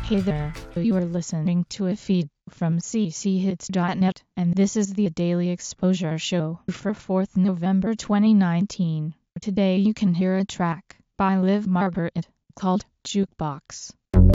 Hey there, you are listening to a feed from cchits.net, and this is the Daily Exposure Show for 4th November 2019. Today you can hear a track by Liv Margaret called Jukebox.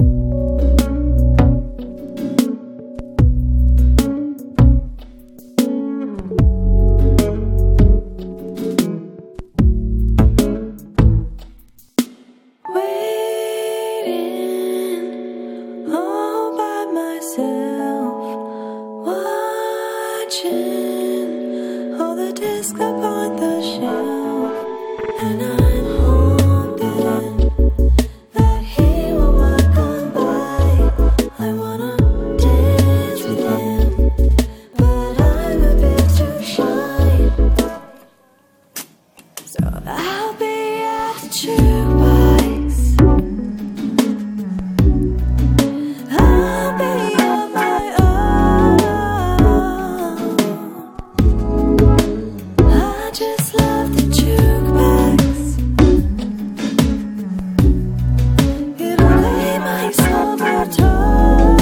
All the discs upon the shelf, and I'm hoping that he will walk on by. I wanna dance with him, but I'm a bit too shy, so I'll be at the jukebox. I'll be on my own. I just love the jukebox. It'll play my sober tone.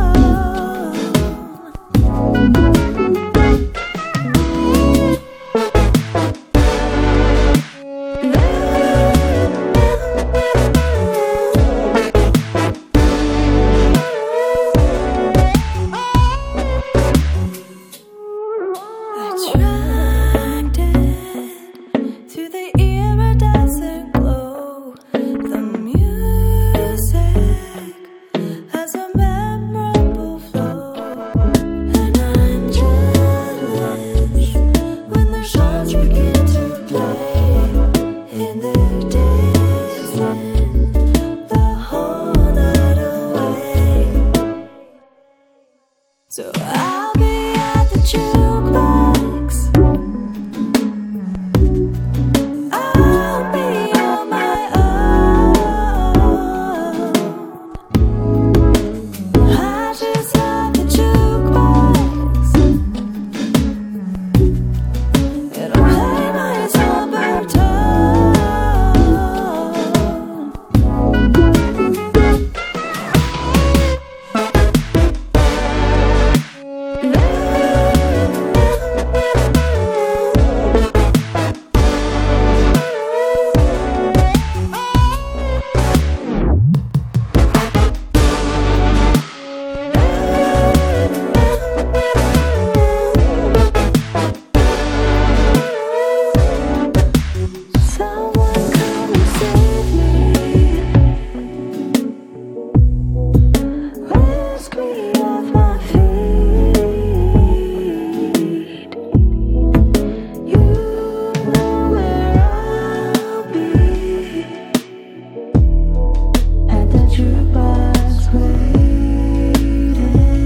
To the iridescent glow, the music has a memorable flow, and I'm jealous when the shots begin to play, and they're dancing the whole night away. So I'll be at the jukebox. I'll be on my own. I just love the jukebox. It'll play my sober tone. Someone come and save me. Lift me off my feet. You know where I'll be, at the jukebox waiting.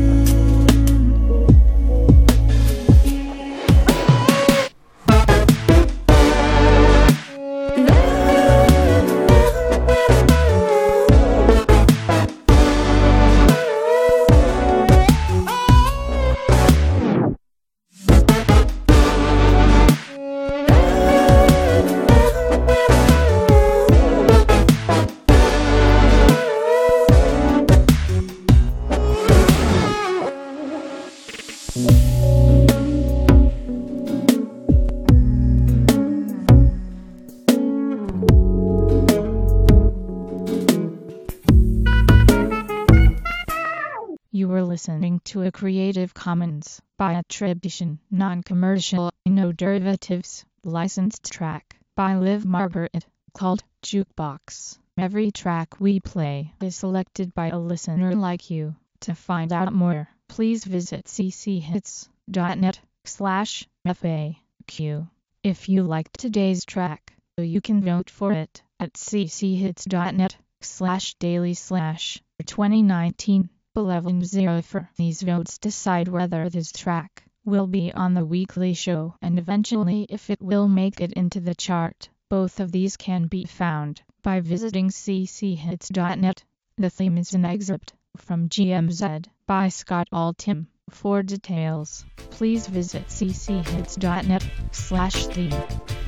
You were listening to a Creative Commons by attribution, non-commercial, no derivatives, licensed track by Liv Margaret called Jukebox. Every track we play is selected by a listener like you. To find out more, please visit cchits.net/FAQ. If you liked today's track, you can vote for it at cchits.net/daily/2019. 1104. These votes decide whether this track will be on the weekly show and eventually if it will make it into the chart. Both of these can be found by visiting cchits.net. The theme is an excerpt from GMZ by Scott Altham. For details, please visit cchits.net/theme.